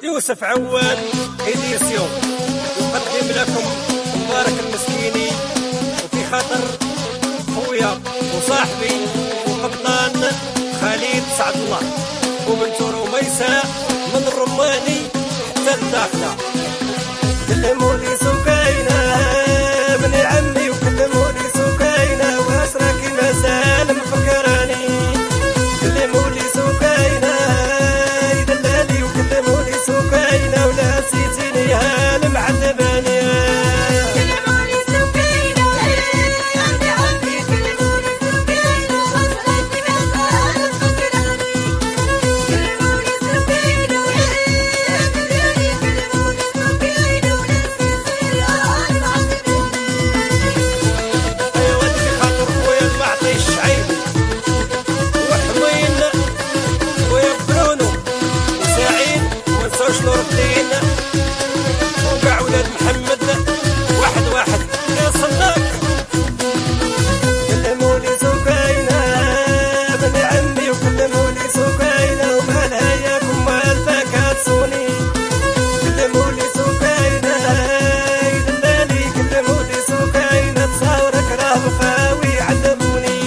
يوسف عواد إديسيون يقدم لكم مبارك المسكيني، وفي خاطر خويا وصاحبي وقبطان خالد سعد الله وبنت رميسة من الرماني حتى الداخلة. كلموني سكينة بني عمي وكلموني سكينة واش راكي مازال مفكراني. كلموني سكينة يدلالي وكلموني سكينة ولا نسيتيني هالمعذباني. نور الدين وقع ولاد محمد واحد واحد يصلك. كلموني سكينة بني عمي وكلموني سكينة ومالها ياكم والفاكهة تصوني. كلموني سكينة يدلالي كلموني سكينة تصاورك راه بخاوي علموني.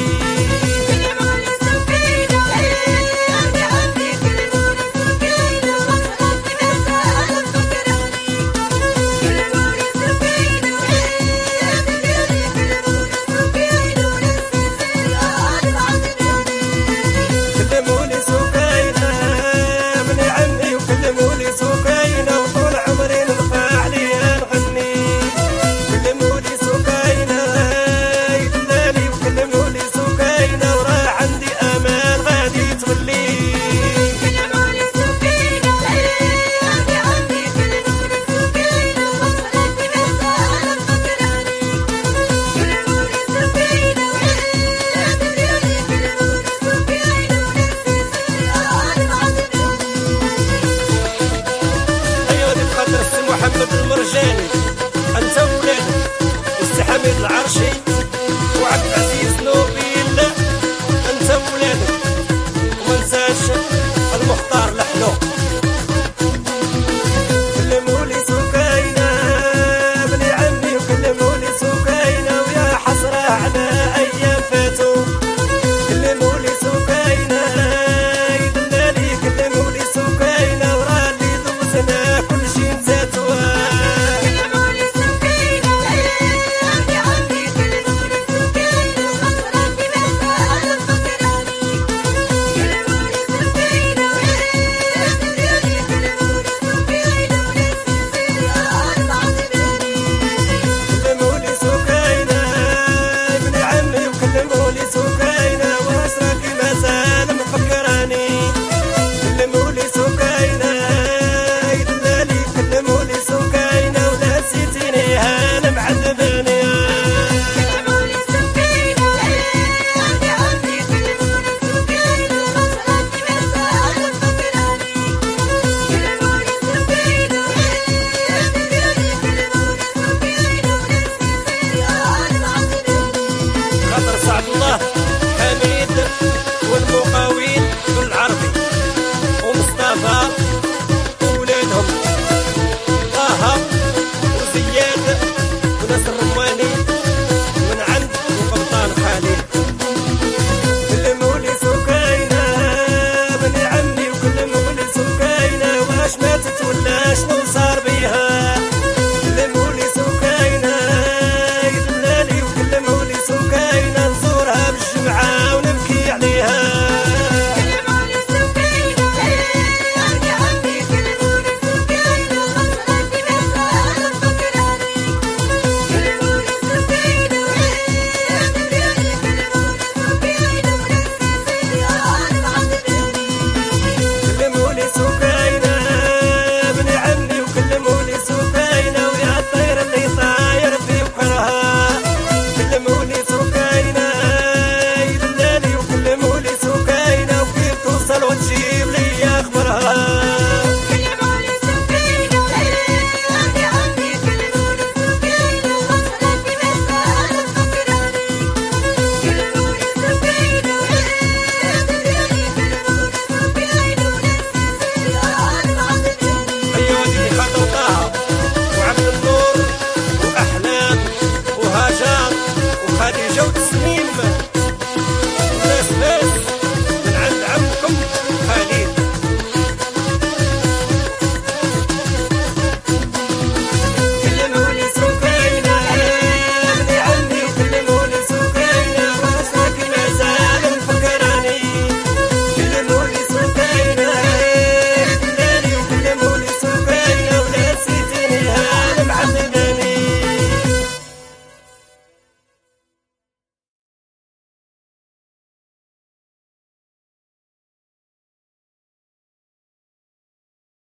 محمد المرجاني انت ولاد السحامد العرشي وعبد العزيز نوبيل انت ولادك، وما نساش المختار لحلو. كلمولي سكينة بني عمي وكلمولي سكينة ويا حسرة على ايام فاتوا. كلمولي سكينة يدلالي كلمولي سكينة ورالي دوزنا كل شي نساتو. سعد الله حميد والمقاوين بالعربي ومصطفى وولادهم طه وزياد وناس الرماني من عند وقبطان خالد. كلموني سكينة بني عمي وكلموني سكينة واش ماتت ولا شنو صار بيها. كلموني سكينة يدلالي وكلموني سكينة نزورها بالجمعة ونبكي عليها. كلموني سكينة بني عمي وكلموني سكينة ويا الطير اللي طاير في بحرها. كلموني سكينة يدلالي وكلموني سكينة وكيف توصل وتجيب